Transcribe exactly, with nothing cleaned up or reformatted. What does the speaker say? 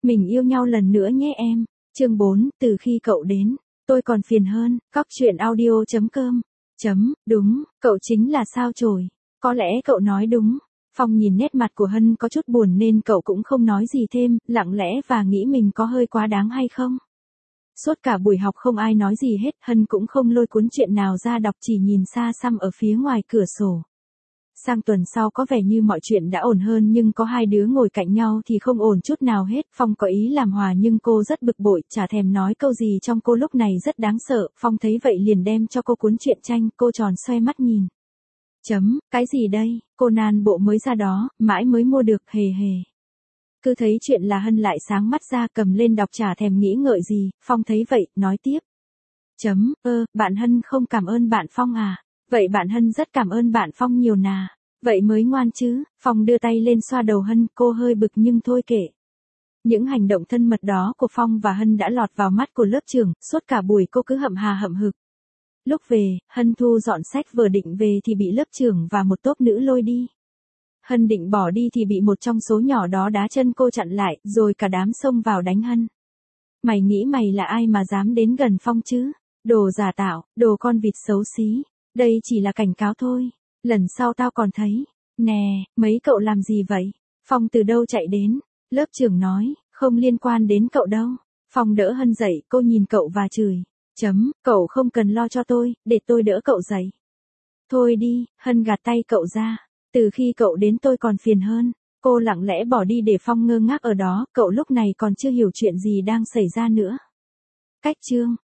Mình yêu nhau lần nữa nhé em. Chương bốn, từ khi cậu đến, tôi còn phiền hơn. Cóc truyện audio chấm com. Chấm, đúng, cậu chính là sao chổi. Có lẽ cậu nói đúng. Phong nhìn nét mặt của Hân có chút buồn nên cậu cũng không nói gì thêm, lặng lẽ và nghĩ mình có hơi quá đáng hay không. Suốt cả buổi học không ai nói gì hết, Hân cũng không lôi cuốn chuyện nào ra đọc, chỉ nhìn xa xăm ở phía ngoài cửa sổ. Sang tuần sau có vẻ như mọi chuyện đã ổn hơn, nhưng có hai đứa ngồi cạnh nhau thì không ổn chút nào hết. Phong có ý làm hòa nhưng cô rất bực bội, chả thèm nói câu gì trong cô lúc này rất đáng sợ. Phong thấy vậy liền đem cho cô cuốn truyện tranh, cô tròn xoe mắt nhìn. Chấm, cái gì đây, Conan bộ mới ra đó, mãi mới mua được, hề hề. Cứ thấy chuyện là Hân lại sáng mắt ra, cầm lên đọc chả thèm nghĩ ngợi gì. Phong thấy vậy, nói tiếp. Chấm, ơ, bạn Hân không cảm ơn bạn Phong à? Vậy bạn Hân rất cảm ơn bạn Phong nhiều nà. Vậy mới ngoan chứ. Phong đưa tay lên xoa đầu Hân, cô hơi bực nhưng thôi kệ. Những hành động thân mật đó của Phong và Hân đã lọt vào mắt của lớp trưởng, suốt cả buổi cô cứ hậm hà hậm hực. Lúc về, Hân thu dọn sách vừa định về thì bị lớp trưởng và một tốp nữ lôi đi. Hân định bỏ đi thì bị một trong số nhỏ đó đá chân cô chặn lại, rồi cả đám xông vào đánh Hân. Mày nghĩ mày là ai mà dám đến gần Phong chứ? Đồ giả tạo, đồ con vịt xấu xí. Đây chỉ là cảnh cáo thôi. Lần sau tao còn thấy. Nè, mấy cậu làm gì vậy? Phong từ đâu chạy đến? Lớp trưởng nói, không liên quan đến cậu đâu. Phong đỡ Hân dậy, cô nhìn cậu và chửi. Chấm, cậu không cần lo cho tôi, để tôi đỡ cậu dậy. Thôi đi, Hân gạt tay cậu ra. Từ khi cậu đến tôi còn phiền hơn. Cô lặng lẽ bỏ đi để Phong ngơ ngác ở đó, cậu lúc này còn chưa hiểu chuyện gì đang xảy ra nữa. Cách chương